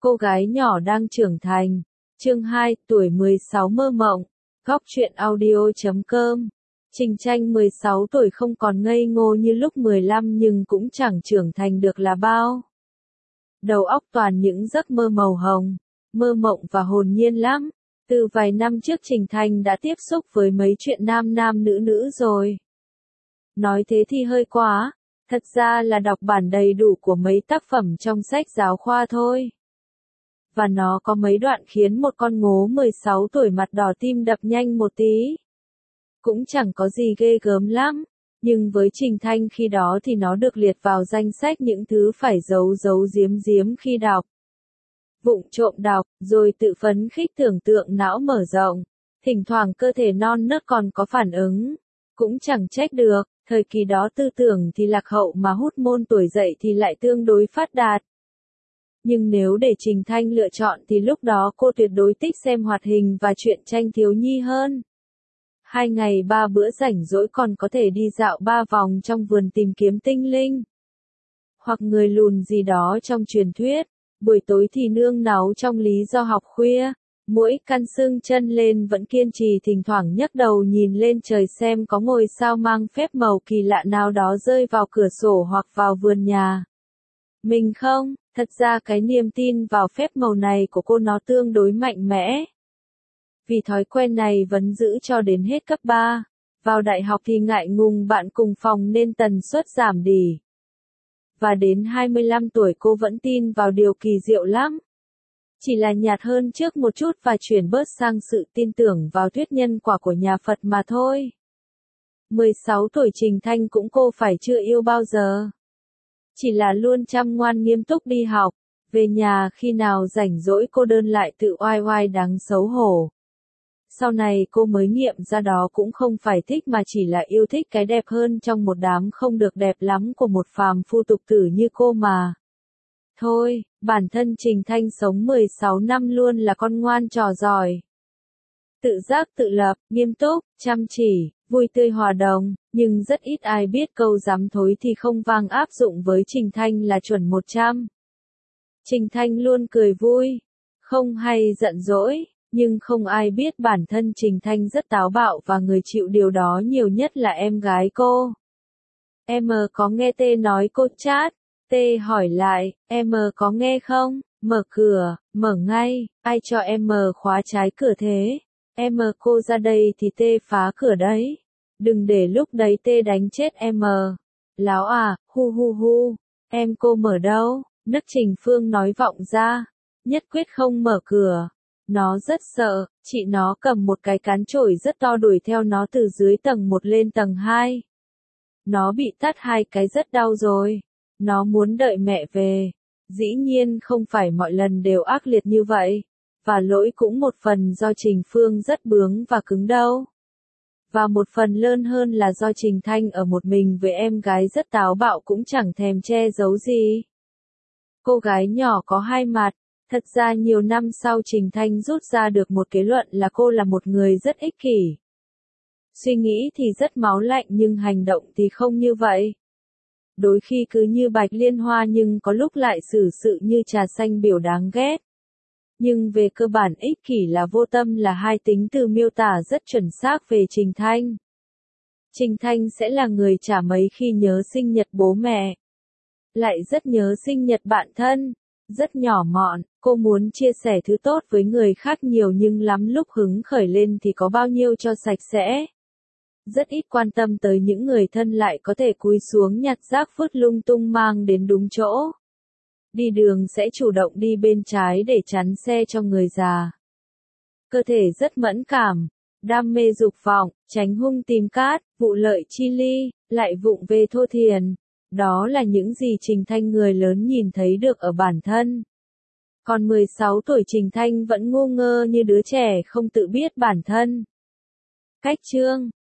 Cô gái nhỏ đang trưởng thành. Chương 2, tuổi 16 mơ mộng. Góc truyện audio.com. Trình Tranh 16 tuổi không còn ngây ngô như lúc 15 nhưng cũng chẳng trưởng thành được là bao. Đầu óc toàn những giấc mơ màu hồng, mơ mộng và hồn nhiên lắm. Từ vài năm trước Trình Thành đã tiếp xúc với mấy chuyện nam nam nữ nữ rồi. Nói thế thì hơi quá, thật ra là đọc bản đầy đủ của mấy tác phẩm trong sách giáo khoa thôi. Và nó có mấy đoạn khiến một con ngố 16 tuổi mặt đỏ tim đập nhanh một tí. Cũng chẳng có gì ghê gớm lắm, nhưng với Trình Thanh khi đó thì nó được liệt vào danh sách những thứ phải giấu giấu giếm giếm khi đọc. Vụng trộm đọc, rồi tự phấn khích tưởng tượng não mở rộng, thỉnh thoảng cơ thể non nớt còn có phản ứng. Cũng chẳng trách được, thời kỳ đó tư tưởng thì lạc hậu mà hút môn tuổi dậy thì lại tương đối phát đạt. Nhưng nếu để Trình Thanh lựa chọn thì lúc đó cô tuyệt đối thích xem hoạt hình và truyện tranh thiếu nhi hơn. 2 ngày 3 bữa rảnh rỗi còn có thể đi dạo 3 vòng trong vườn tìm kiếm tinh linh. Hoặc người lùn gì đó trong truyền thuyết, buổi tối thì nương náu trong lý do học khuya. Mỗi căn xương chân lên vẫn kiên trì thỉnh thoảng nhấc đầu nhìn lên trời xem có ngôi sao mang phép màu kỳ lạ nào đó rơi vào cửa sổ hoặc vào vườn nhà. Mình không, thật ra cái niềm tin vào phép màu này của cô nó tương đối mạnh mẽ. Vì thói quen này vẫn giữ cho đến hết cấp 3. Vào đại học thì ngại ngùng bạn cùng phòng nên tần suất giảm đi. Và đến 25 tuổi cô vẫn tin vào điều kỳ diệu lắm. Chỉ là nhạt hơn trước một chút và chuyển bớt sang sự tin tưởng vào thuyết nhân quả của nhà Phật mà thôi. 16 tuổi Trình Thanh cũng cô phải chưa yêu bao giờ. Chỉ là luôn chăm ngoan nghiêm túc đi học, về nhà khi nào rảnh rỗi cô đơn lại tự oai oai đáng xấu hổ. Sau này cô mới nghiệm ra đó cũng không phải thích mà chỉ là yêu thích cái đẹp hơn trong một đám không được đẹp lắm của một phàm phu tục tử như cô mà. Thôi, bản thân Trình Thanh sống 16 năm luôn là con ngoan trò giỏi. Tự giác tự lập, nghiêm túc, chăm chỉ, vui tươi hòa đồng, nhưng rất ít ai biết câu dám thối thì không vang áp dụng với Trình Thanh là chuẩn 100. Trình Thanh luôn cười vui, không hay giận dỗi, nhưng không ai biết bản thân Trình Thanh rất táo bạo và người chịu điều đó nhiều nhất là em gái cô. Em có nghe T nói cô chát? T hỏi lại, em có nghe không? Mở cửa, mở ngay, ai cho em khóa trái cửa thế? Em cô ra đây thì T phá cửa đấy. Đừng để lúc đấy T đánh chết em. Láo à, hu hu hu, em cô mở đâu? Nấc Trình Phương nói vọng ra, nhất quyết không mở cửa. Nó rất sợ, chị nó cầm một cái cán chổi rất to đuổi theo nó từ dưới tầng 1 lên tầng 2. Nó bị tát 2 cái rất đau rồi. Nó muốn đợi mẹ về. Dĩ nhiên không phải mọi lần đều ác liệt như vậy. Và lỗi cũng một phần do Trình Phương rất bướng và cứng đâu. Và một phần lớn hơn là do Trình Thanh ở một mình với em gái rất táo bạo cũng chẳng thèm che giấu gì. Cô gái nhỏ có hai mặt. Thật ra nhiều năm sau Trình Thanh rút ra được một kết luận là cô là một người rất ích kỷ. Suy nghĩ thì rất máu lạnh nhưng hành động thì không như vậy. Đôi khi cứ như bạch liên hoa nhưng có lúc lại xử sự như trà xanh biểu đáng ghét. Nhưng về cơ bản ích kỷ là vô tâm là hai tính từ miêu tả rất chuẩn xác về Trình Thanh. Trình Thanh sẽ là người chả mấy khi nhớ sinh nhật bố mẹ. Lại rất nhớ sinh nhật bạn thân. Rất nhỏ mọn, cô muốn chia sẻ thứ tốt với người khác nhiều nhưng lắm lúc hứng khởi lên thì có bao nhiêu cho sạch sẽ. Rất ít quan tâm tới những người thân lại có thể cúi xuống nhặt rác vứt lung tung mang đến đúng chỗ. Đi đường sẽ chủ động đi bên trái để chắn xe cho người già. Cơ thể rất mẫn cảm, đam mê dục vọng, tránh hung tìm cát, vụ lợi chi ly, lại vụng về thô thiền. Đó là những gì Trình Thanh người lớn nhìn thấy được ở bản thân. Còn 16 tuổi Trình Thanh vẫn ngu ngơ như đứa trẻ không tự biết bản thân. Cách chương